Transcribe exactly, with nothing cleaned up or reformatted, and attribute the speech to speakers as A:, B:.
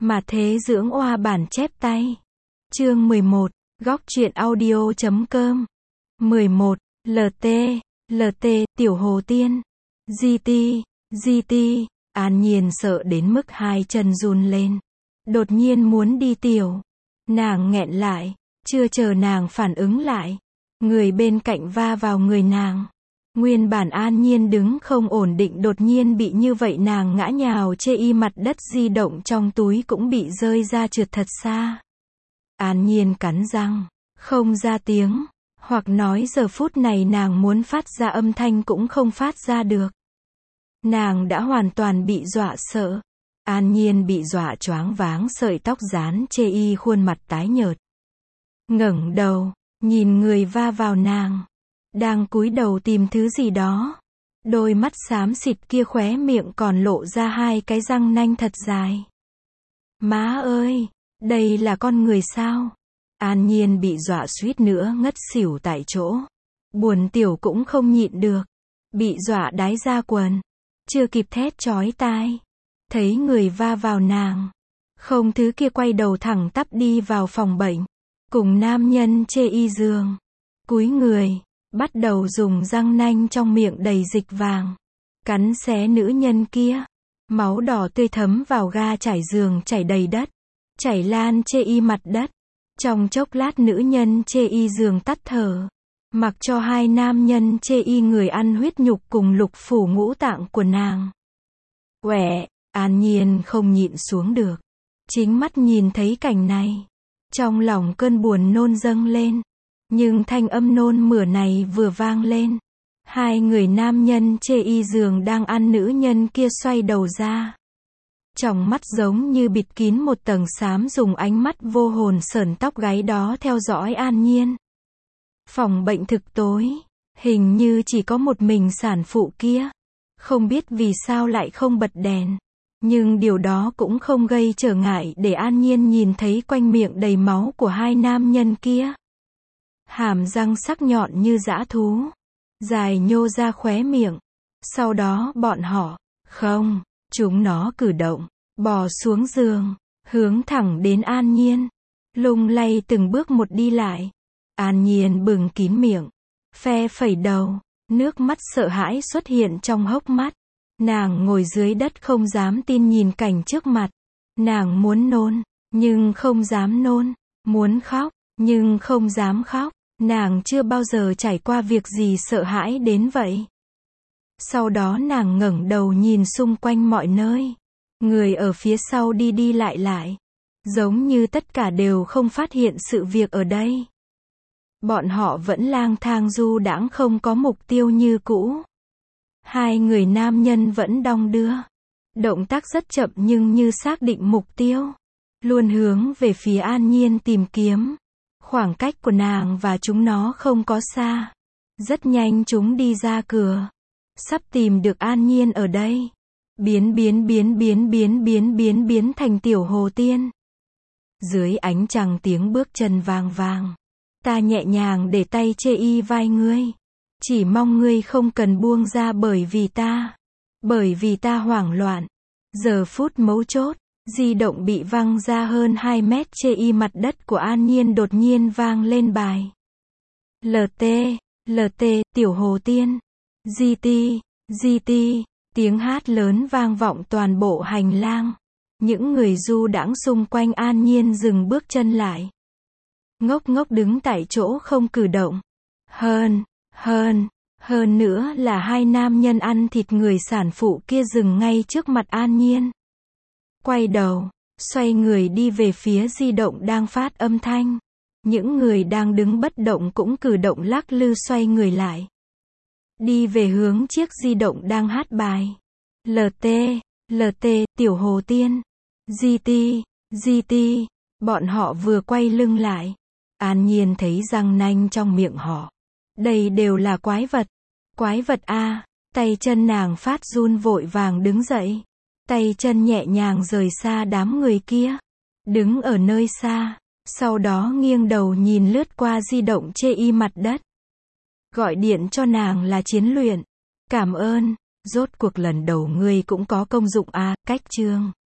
A: Mà thế dưỡng oa bản chép tay. Chương mười một, góc truyện audio chấm com. mười một, lờ tê, lờ tê, Tiểu Hồ Tiên. giê tê, giê tê, An Nhiên sợ đến mức hai chân run lên. Đột nhiên muốn đi tiểu. Nàng nghẹn lại, chưa chờ nàng phản ứng lại. Người bên cạnh va vào người nàng. Nguyên bản An Nhiên đứng không ổn định đột nhiên bị như vậy nàng ngã nhào chê y mặt đất di động trong túi cũng bị rơi ra trượt thật xa. An Nhiên cắn răng, không ra tiếng, hoặc nói giờ phút này nàng muốn phát ra âm thanh cũng không phát ra được. Nàng đã hoàn toàn bị dọa sợ. An Nhiên bị dọa choáng váng sợi tóc dán chê y khuôn mặt tái nhợt. Ngẩng đầu, nhìn người va vào nàng. Đang cúi đầu tìm thứ gì đó. Đôi mắt xám xịt kia khóe miệng còn lộ ra hai cái răng nanh thật dài. Má ơi, đây là con người sao? An Nhiên bị dọa suýt nữa ngất xỉu tại chỗ. Buồn tiểu cũng không nhịn được. Bị dọa đái ra quần. Chưa kịp thét chói tai. Thấy người va vào nàng. Không thứ kia quay đầu thẳng tắp đi vào phòng bệnh. Cùng nam nhân chê y giường. Cúi người. Bắt đầu dùng răng nanh trong miệng đầy dịch vàng. Cắn xé nữ nhân kia. Máu đỏ tươi thấm vào ga trải giường chảy đầy đất. Chảy lan chê y mặt đất. Trong chốc lát nữ nhân chê y giường tắt thở. Mặc cho hai nam nhân chê y người ăn huyết nhục cùng lục phủ ngũ tạng của nàng. Quẹ, An Nhiên không nhịn xuống được. Chính mắt nhìn thấy cảnh này. Trong lòng cơn buồn nôn dâng lên. Nhưng thanh âm nôn mửa này vừa vang lên. Hai người nam nhân chê y giường đang ăn nữ nhân kia xoay đầu ra. Trong mắt giống như bịt kín một tầng xám dùng ánh mắt vô hồn sởn tóc gáy đó theo dõi An Nhiên. Phòng bệnh thực tối. Hình như chỉ có một mình sản phụ kia. Không biết vì sao lại không bật đèn. Nhưng điều đó cũng không gây trở ngại để An Nhiên nhìn thấy quanh miệng đầy máu của hai nam nhân kia. Hàm răng sắc nhọn như dã thú. Dài nhô ra khóe miệng. Sau đó bọn họ, không, chúng nó cử động, bò xuống giường, hướng thẳng đến An Nhiên. Lung lay từng bước một đi lại. An Nhiên bừng kín miệng, phe phẩy đầu, nước mắt sợ hãi xuất hiện trong hốc mắt. Nàng ngồi dưới đất không dám tin nhìn cảnh trước mặt. Nàng muốn nôn, nhưng không dám nôn. Muốn khóc, nhưng không dám khóc. Nàng chưa bao giờ trải qua việc gì sợ hãi đến vậy. Sau đó nàng ngẩng đầu nhìn xung quanh mọi nơi. Người ở phía sau đi đi lại lại. Giống như tất cả đều không phát hiện sự việc ở đây. Bọn họ vẫn lang thang du đãng không có mục tiêu như cũ. Hai người nam nhân vẫn đong đưa. Động tác rất chậm nhưng như xác định mục tiêu. Luôn hướng về phía An Nhiên tìm kiếm. Khoảng cách của nàng và chúng nó không có xa. Rất nhanh chúng đi ra cửa. Sắp tìm được An Nhiên ở đây. Biến biến biến biến biến biến biến biến thành Tiểu Hồ Tiên. Dưới ánh trăng tiếng bước chân vang vang. Ta nhẹ nhàng để tay chê y vai ngươi. Chỉ mong ngươi không cần buông ra bởi vì ta. Bởi vì ta hoảng loạn. Giờ phút mấu chốt. Di động bị văng ra hơn hai mét chê y mặt đất của An Nhiên đột nhiên vang lên bài. lờ tê, lờ tê, Tiểu Hồ Tiên. giê tê, giê tê, tiếng hát lớn vang vọng toàn bộ hành lang. Những người du đãng xung quanh An Nhiên dừng bước chân lại. Ngốc ngốc đứng tại chỗ không cử động. Hơn, hơn, hơn nữa là hai nam nhân ăn thịt người sản phụ kia dừng ngay trước mặt An Nhiên. Quay đầu, xoay người đi về phía di động đang phát âm thanh. Những người đang đứng bất động cũng cử động lắc lư xoay người lại. Đi về hướng chiếc di động đang hát bài. lờ tê, lờ tê, Tiểu Hồ Tiên. giê tê, giê tê, bọn họ vừa quay lưng lại. An Nhiên thấy răng nanh trong miệng họ. Đây đều là quái vật. Quái vật a, tay chân nàng phát run vội vàng đứng dậy. Tay chân nhẹ nhàng rời xa đám người kia. Đứng ở nơi xa. Sau đó nghiêng đầu nhìn lướt qua di động chê y mặt đất. Gọi điện cho nàng là Chiến Luyện. Cảm ơn, rốt cuộc lần đầu ngươi cũng có công dụng a, cách chương.